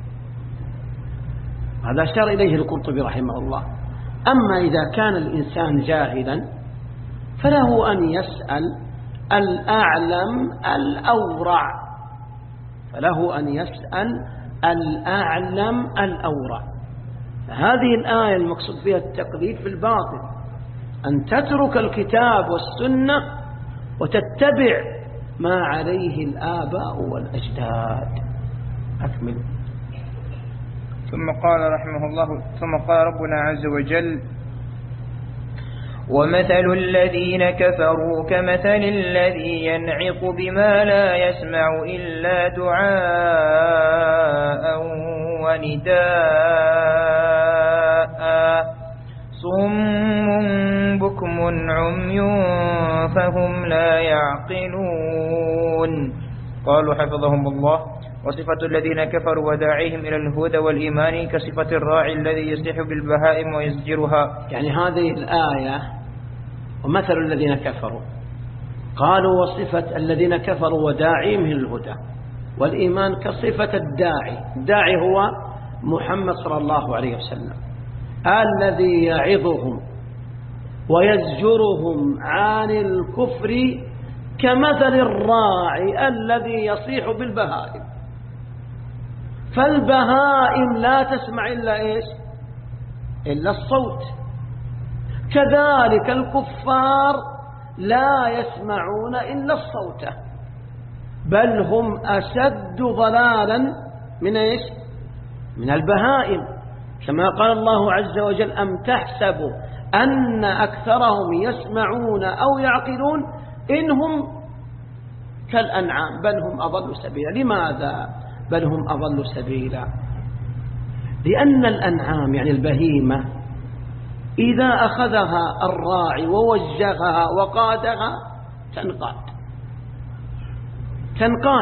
هذا أشار إليه القرطبي رحمه الله. أما إذا كان الإنسان جاهلا فله أن يسأل الأعلم الأورع، فله أن يسأل الأعلم الأورع. فهذه الآية المقصود فيها التقليد في الباطل، أن تترك الكتاب والسنة وتتبع ما عليه الآباء والأجداد. أكمل. ثم قال رحمه الله ثم قال ربنا عز وجل: ومثل الذين كفروا كمثل الذي ينعق بما لا يسمع إلا دعاء ونداء صم بكم عمي فهم لا يعقلون. قالوا حفظهم الله: وصفة الذين كفروا وداعيهم إلى الهدى والإيمان كصفة الراعي الذي يصيح بالبهائم ويزجرها. يعني هذه الآية ومثل الذين كفروا، قالوا وصفة الذين كفروا وداعيهم إلى الهدى والإيمان كصفة الداعي. الداعي هو محمد صلى الله عليه وسلم الذي يعظهم ويزجرهم عن الكفر كمثل الراعي الذي يصيح بالبهائم. فالبهائم لا تسمع إلا إيش؟ إلا الصوت. كذلك الكفار لا يسمعون إلا الصوت، بل هم أشد ضلالا من إيش؟ من البهائم. كما قال الله عز وجل: أم تحسبوا أن أكثرهم يسمعون أو يعقلون إنهم كالأنعام بل هم أضل سبيلا. لماذا بل هم أضل سبيلا؟ لأن الأنعام يعني البهيمة إذا أخذها الراعي ووجهها وقادها تنقاد تنقاد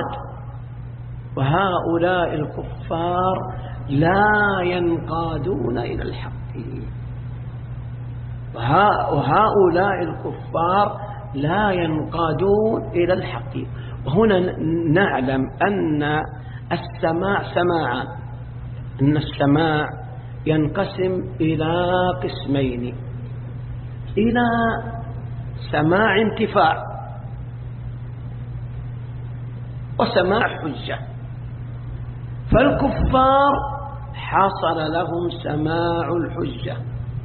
وهؤلاء الكفار لا ينقادون إلى الحق. وهؤلاء الكفار لا ينقادون إلى الحق. وهنا نعلم أن السماع سماعان، أن السماع ينقسم إلى قسمين: إلى سماع انتفاع وسماع حجة. فالكفار حصل لهم سماع الحجة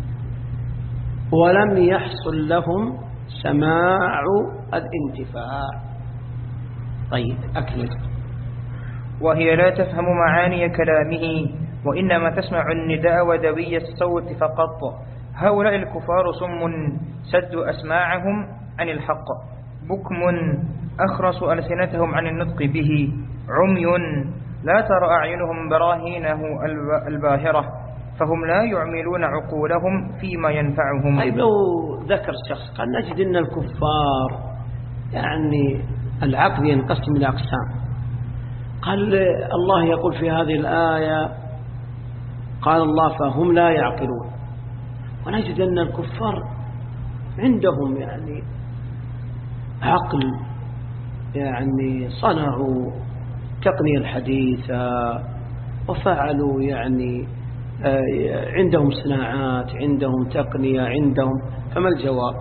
ولم يحصل لهم سماع الانتفاع. طيب أكمل. وهي لا تفهم معاني كلامه وإنما تسمع النداء ودوي الصوت فقط. هؤلاء الكفار صم سدوا أسماعهم عن الحق، بكم أخرسوا ألسنتهم عن النطق به، عمي لا ترى أعينهم براهينه الباهرة، فهم لا يعملون عقولهم فيما ينفعهم. طيب لو ذكر شخص قال نجد أن الكفار يعني العقل ينقسم إلى أقسام، قال الله يقول في هذه الآية قال الله فهم لا يعقلون، ونجد أن الكفار عندهم يعني عقل، يعني صنعوا تقنية الحديثة وفعلوا يعني عندهم صناعات، عندهم تقنية، عندهم. فما الجواب؟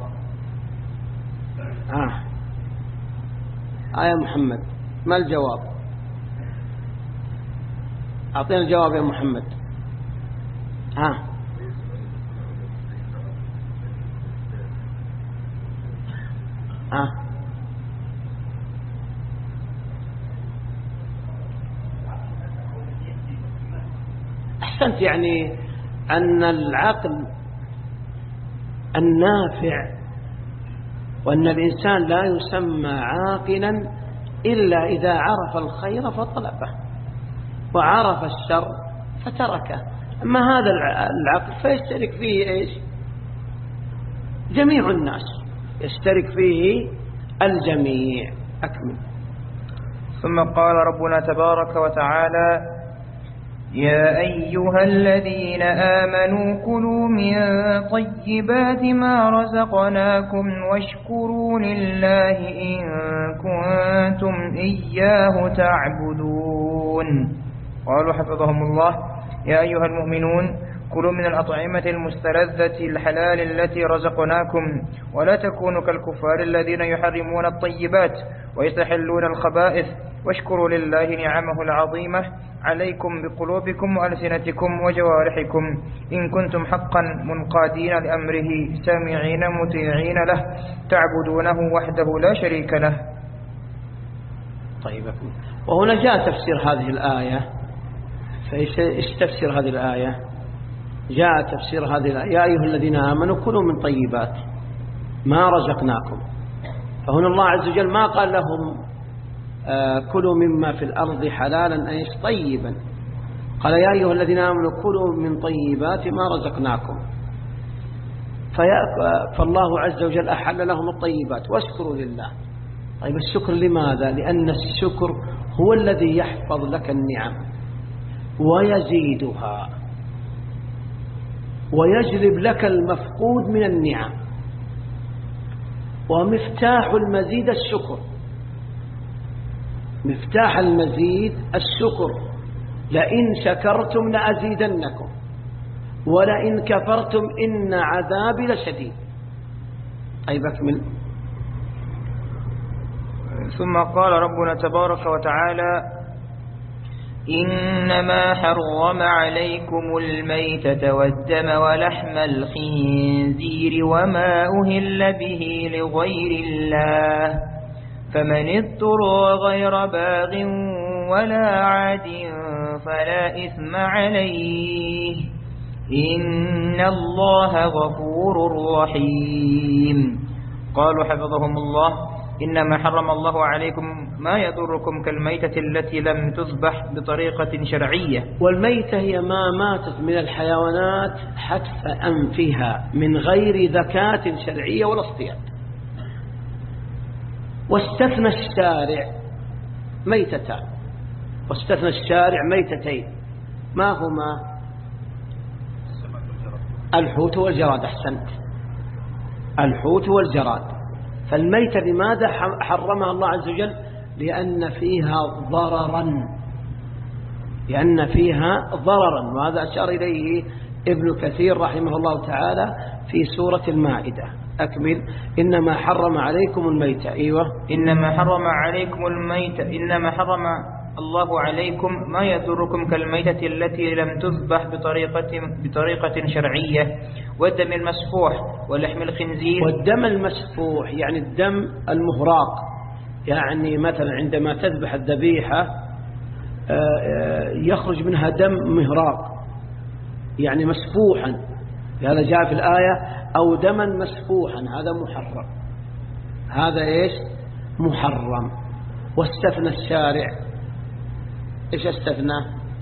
آه آية محمد ما الجواب؟ أعطينا الجواب يا محمد. ها ها أحسنت. يعني أن العقل النافع، وأن الإنسان لا يسمى عاقلا إلا إذا عرف الخير فطلبه وعرف الشر فتركه. أما هذا العقد فيشترك فيه إيش؟ جميع الناس، يشترك فيه الجميع. أكمل. ثم قال ربنا تبارك وتعالى: يا أيها الذين آمنوا كلوا من طيبات ما رزقناكم واشكروا لله إن كنتم إياه تعبدون. قالوا حفظهم الله: يا أيها المؤمنون كلوا من الأطعمة المستلذة الحلال التي رزقناكم ولا تكونوا كالكفار الذين يحرمون الطيبات ويستحلون الخبائث واشكروا لله نعمه العظيمة عليكم بقلوبكم وألسنتكم وجوارحكم إن كنتم حقا منقادين لأمره سامعين مطيعين له تعبدونه وحده لا شريك له. طيب، وهنا جاء تفسير هذه الآية. فإيش تفسير هذه الآية؟ جاء تفسير هذه الآية: يا أيها الذين آمنوا كلوا من طيبات ما رزقناكم. فهنا الله عز وجل ما قال لهم آه كلوا مما في الأرض حلالا أيش طيبا، قال يا أيها الذين آمنوا كلوا من طيبات ما رزقناكم. فالله عز وجل أحل لهم الطيبات واشكروا لله. طيب، الشكر لماذا؟ لأن الشكر هو الذي يحفظ لك النعم ويزيدها ويجلب لك المفقود من النعم، ومفتاح المزيد الشكر. مفتاح المزيد الشكر: لئن شكرتم لأزيدنكم ولئن كفرتم إن عذابي لشديد. طيب، أكمل. ثم قال ربنا تبارك وتعالى: إنما حرم عليكم الميتة والدم ولحم الخنزير وما أهل به لغير الله فمن اضطر غير باغ ولا عاد فلا إثم عليه إن الله غفور رحيم. قالوا حفظهم الله: إنما حرم الله عليكم ما يضركم كالميتة التي لم تذبح بطريقة شرعية. والميتة هي ما ماتت من الحيوانات حتف أنفها من غير ذكاة شرعية ولا اصطياد. واستثنى الشارع ميتتان، واستثنى الشارع ميتتين، ما هما؟ الحوت والجراد. أحسنت، الحوت والجراد. فالميتة لماذا حرمها الله عز وجل؟ لأن فيها ضررا، لأن فيها ضررا وهذا أشار إليه ابن كثير رحمه الله تعالى في سورة المائدة. أكمل. إنما حرم عليكم الميتة. أيوة. إنما حرم عليكم الميتة إنما حرم الله عليكم ما يضركم كالميتة التي لم تذبح بطريقة بطريقة شرعية والدم المسفوح ولحم الخنزير. والدم المسفوح يعني الدم المهراق، يعني مثلا عندما تذبح الذبيحة يخرج منها دم مهراق يعني مسفوحا، هذا جاء في الآية: أو دما مسفوحا، هذا محرم. هذا إيش؟ محرم. واستثنى الشارع، إيش استثنى؟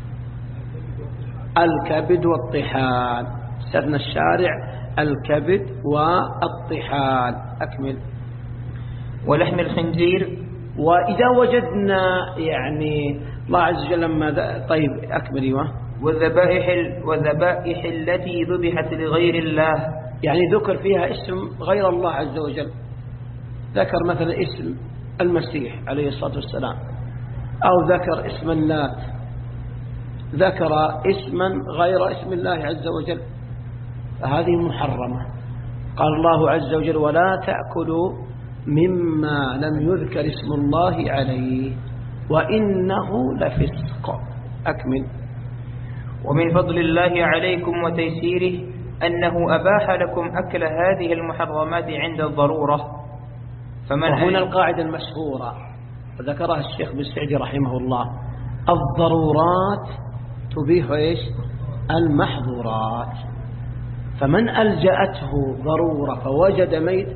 الكبد والطحال. استثنى الشارع الكبد والطحال. أكمل. ولحم الخنزير. وإذا وجدنا يعني الله عز وجل لما طيب أكمل. أيوه. والذبائح والذبائح التي ذبحت لغير الله، يعني ذكر فيها اسم غير الله عز وجل. ذكر مثلا اسم المسيح عليه الصلاة والسلام، أو ذكر اسم اللات، ذكر اسما غير اسم الله عز وجل، فهذه محرمة. قال الله عز وجل: ولا تأكلوا مما لم يذكر اسم الله عليه وإنه لفسق. أكمل. ومن فضل الله عليكم وتيسيره أنه أباح لكم أكل هذه المحرمات عند الضرورة. فمن هنا القاعدة المشهورة ذكرها الشيخ بن سعدي رحمه الله: الضرورات تبيح إيش؟ المحظورات. فمن ألجأته ضرورة فوجد ميت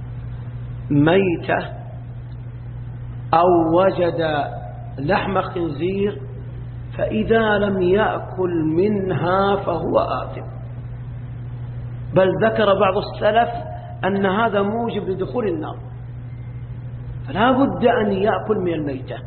ميتة أو وجد لحم خنزير فإذا لم يأكل منها فهو آثم. بل ذكر بعض السلف أن هذا موجب لدخول النار، فلا بد أن يأكل من الميتة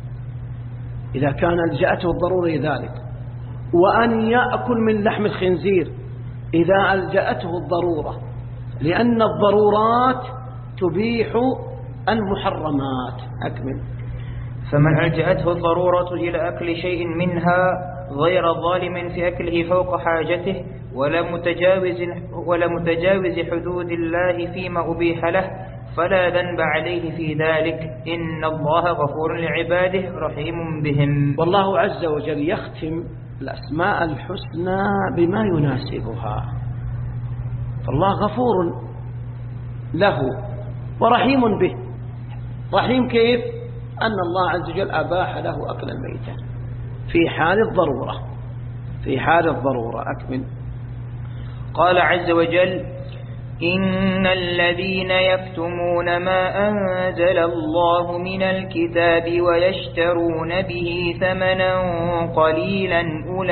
إذا كان ألجأته الضرورة ذلك، وأن يأكل من لحم الخنزير إذا ألجأته الضرورة، لأن الضرورات تبيح المحرمات. أكمل. فمن ألجأته الضرورة إلى أكل شيء منها غير ظالم في أكله فوق حاجته ولا متجاوز, ولا متجاوز حدود الله فيما أبيح له فلا ذنب عليه في ذلك، إن الله غفور لعباده رحيم بهم. والله عز وجل يختم الأسماء الحسنى بما يناسبها، فالله غفور له ورحيم به. رحيم كيف؟ أن الله عز وجل أباح له أكل الميتة في حال الضرورة، في حال الضرورة. أكمل. قال عز وجل: إن الذين يكتمون ما أنزل الله من الكتاب ويشترون به ثمنا قليلا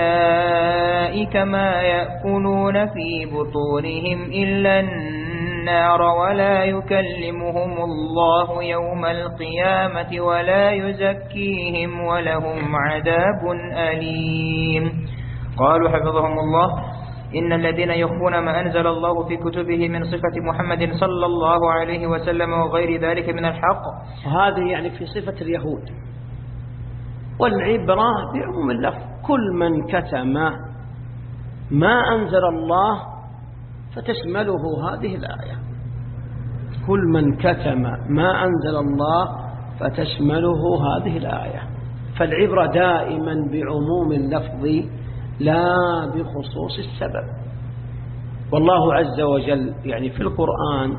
أولئك ما يأكلون في بطونهم إلا النار ولا يكلمهم الله يوم القيامة ولا يزكيهم ولهم عذاب أليم. قالوا حفظهم الله: إن الذين يخفون ما أنزل الله في كتبه من صفة محمد صلى الله عليه وسلم وغير ذلك من الحق. وهذه يعني في صفة اليهود، والعبرة بعموم اللفظ. كل من كتم ما أنزل الله فتشمله هذه الآية. كل من كتم ما أنزل الله فتشمله هذه الآية. فالعبرة دائما بعموم اللفظ لا بخصوص السبب. والله عز وجل يعني في القرآن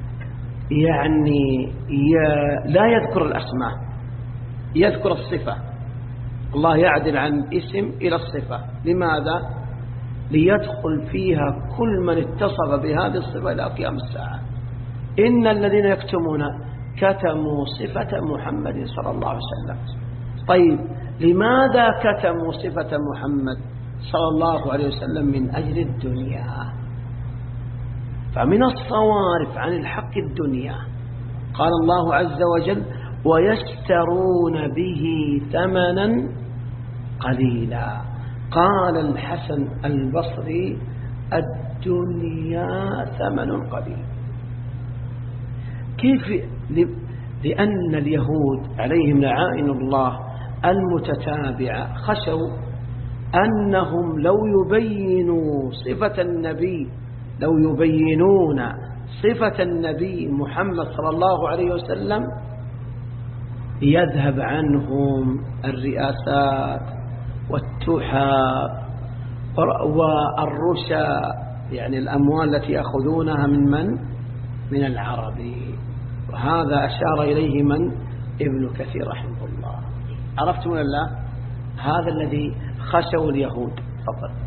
يعني لا يذكر الأسماء، يذكر الصفة. الله يعدل عن اسم إلى الصفة. لماذا؟ ليدخل فيها كل من اتصف بهذه الصفة إلى قيام الساعة. إن الذين يكتمون كتموا صفة محمد صلى الله عليه وسلم. طيب لماذا كتموا صفة محمد صلى الله عليه وسلم؟ من أجل الدنيا. فمن الصوارف عن الحق الدنيا. قال الله عز وجل: ويشترون به ثمنا قليلا. قال الحسن البصري: الدنيا ثمن قليل. كيف؟ لأن اليهود عليهم لعائن الله المتتابعة خشوا أنهم لو يبينوا صفة النبي لو يبينون صفة النبي محمد صلى الله عليه وسلم يذهب عنهم الرئاسات والتحى والرشا، يعني الأموال التي يأخذونها من من؟ من العربي. وهذا أشار إليه من؟ ابن كثير رحمه الله. عرفتم ولا لا؟ هذا الذي خشوا اليهود. فقط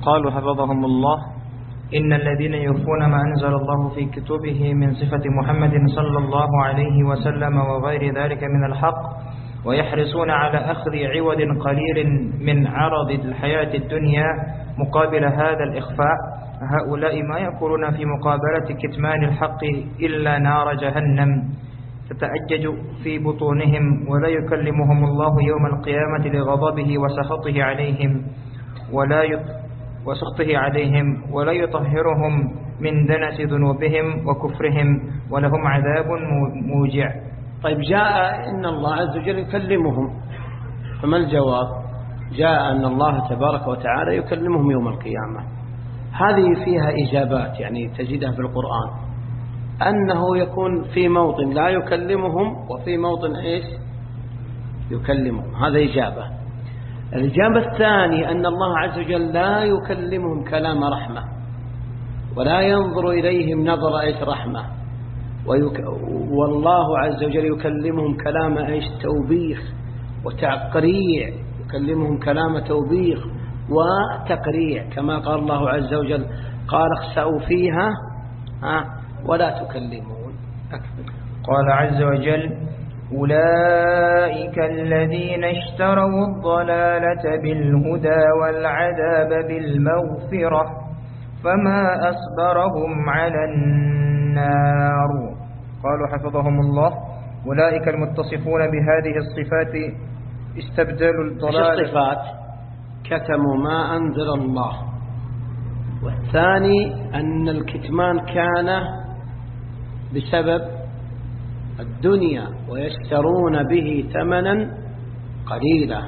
قالوا حفظهم الله: إن الذين يخفون ما أنزل الله في كتبه من صفة محمد صلى الله عليه وسلم وغير ذلك من الحق ويحرصون على أخذ عوض قليل من عرض الحياة الدنيا مقابل هذا الإخفاء، هؤلاء ما يقولون في مقابلة كتمان الحق إلا نار جهنم تتأجج في بطونهم، ولا يكلمهم الله يوم القيامة لغضبه وسخطه عليهم ولا وسخطه عليهم ولا يطهرهم من دنس ذنوبهم وكفرهم، ولهم عذاب موجع. طيب، جاء إن الله عز وجل يكلمهم، فما الجواب؟ جاء أن الله تبارك وتعالى يكلمهم يوم القيامة. هذه فيها إجابات يعني تجدها في القرآن، أنه يكون في موطن لا يكلمهم وفي موطن إيش يكلمهم، هذا إجابة. الإجابة الثانية أن الله عز وجل لا يكلمهم كلام رحمة ولا ينظر إليهم نظر إيش رحمة، ويك... والله عز وجل يكلمهم كلام إيش توبيخ وتقريع، يكلمهم كلام توبيخ وتقريع، كما قال الله عز وجل: قال اخسأوا فيها ها ولا تكلمون. قال عز وجل: أولئك الذين اشتروا الضلالة بالهدى والعذاب بالمغفرة فما أصبرهم على النار. قالوا حفظهم الله: أولئك المتصفون بهذه الصفات استبدلوا الضلالة. الصفات كتموا ما أنزل الله، والثاني أن الكتمان كان بسبب الدنيا ويشترون به ثمنا قليلا.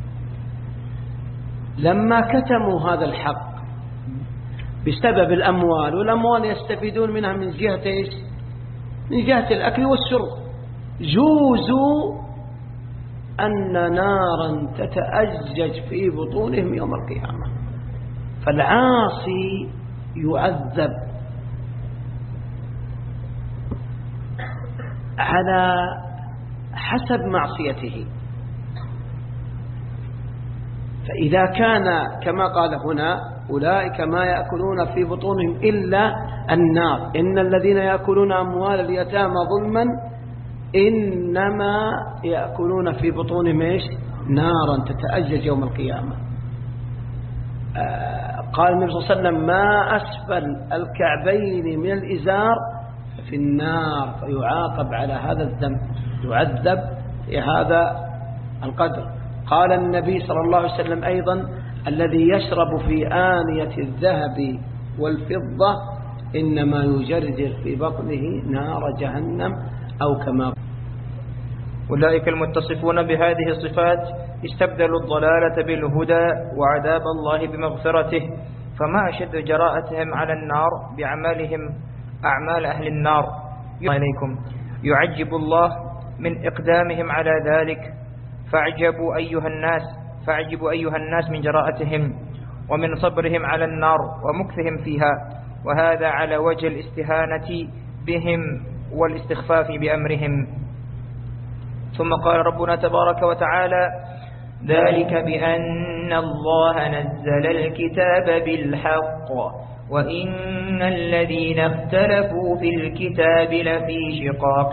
لما كتموا هذا الحق بسبب الأموال، والأموال يستفيدون منها من جهة إيش؟ من جهة الأكل والشرب، جوزوا أن نارا تتأجج في بطونهم يوم القيامة. فالعاصي يعذب على حسب معصيته، فإذا كان كما قال هنا: أولئك ما يأكلون في بطونهم إلا النار، إن الذين يأكلون أموال اليتامى ظلما إنما يأكلون في بطونهم إيش؟ نارا تتأجج يوم القيامة. آه قال النبي صلى الله عليه وسلم: ما أسفل الكعبين من الإزار في النار، فيعاقب على هذا الذنب، يعذب في هذا القدر. قال النبي صلى الله عليه وسلم أيضا: الذي يشرب في آنية الذهب والفضة إنما يجرجر في بطنه نار جهنم، أو كما. أولئك المتصفون بهذه الصفات استبدلوا الضلالة بالهدى وعذاب الله بمغفرته، فما أشد جراءتهم على النار بعملهم أعمال أهل النار. عليكم يعجب الله من إقدامهم على ذلك، فاعجبوا أيها الناس فاعجبوا أيها الناس من جراءتهم ومن صبرهم على النار ومكثهم فيها، وهذا على وجه الاستهانة بهم والاستخفاف بأمرهم. ثم قال ربنا تبارك وتعالى: ذلك بأن الله نزل الكتاب بالحق وإن الذين اختلفوا في الكتاب لفي شقاق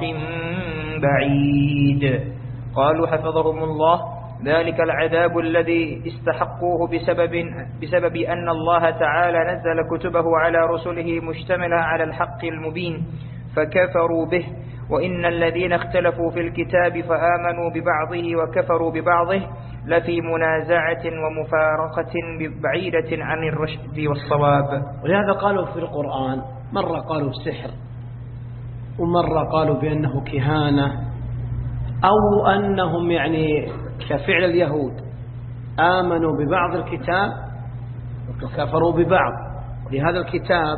بعيد. قالوا حفظهم الله: ذلك العذاب الذي استحقوه بسبب, بسبب أن الله تعالى نزل كتبه على رسله مشتملة على الحق المبين فكفروا به، وإن الذين اختلفوا في الكتاب فآمنوا ببعضه وكفروا ببعضه لفي منازعة ومفارقة بعيدة عن الرشد والصواب. ولهذا قالوا في القرآن مرة قالوا سحر، ومرة قالوا بأنه كهانة، أو أنهم يعني كفعل اليهود آمنوا ببعض الكتاب وكفروا ببعض. ولهذا الكتاب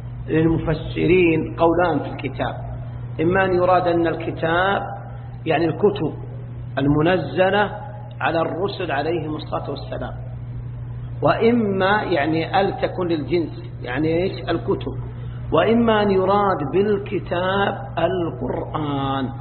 للمفسرين قولان في الكتاب: إما أن يراد أن الكتاب يعني الكتب المنزلة على الرسل عليهم الصلاة والسلام، وإما يعني أل تكون للجنس يعني إيش؟ الكتب، وإما أن يراد بالكتاب القرآن،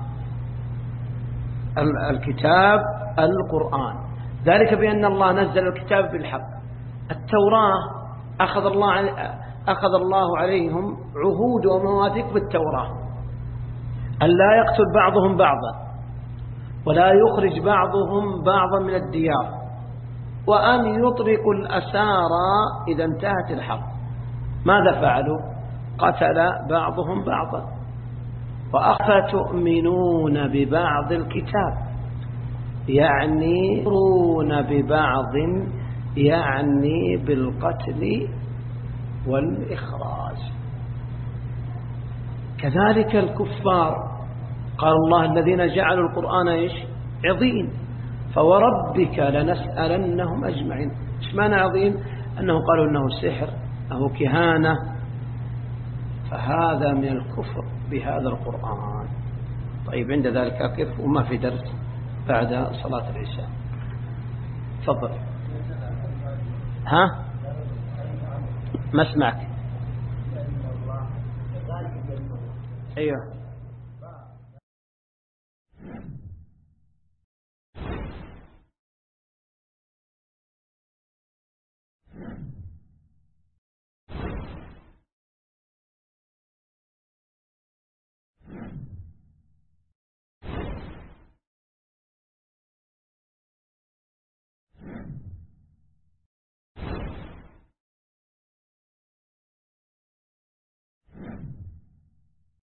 الكتاب القرآن. ذلك بأن الله نزل الكتاب بالحق. التوراة أخذ الله أخذ الله عليهم عهود ومواثيق بالتوراة أن لا يقتل بعضهم بعضا ولا يخرج بعضهم بعضا من الديار وأن يطلقوا الأسارى إذا انتهت الحرب. ماذا فعلوا؟ قتل بعضهم بعضا. وأفتؤمنون ببعض الكتاب يعني يؤمنون ببعض يعني بالقتل والإخراج. كذلك الكفار قال الله الذين جعلوا القرآن إيش؟ عظيم فوربك لنسألنهم أجمعين. إيش معنى عظيم؟ أنه قالوا أنه سحر أو كهانة، فهذا من الكفر بهذا القرآن. طيب عند ذلك أقف وما في درس بعد صلاة العشاء. تفضل. ها ما اسمعك. ايوه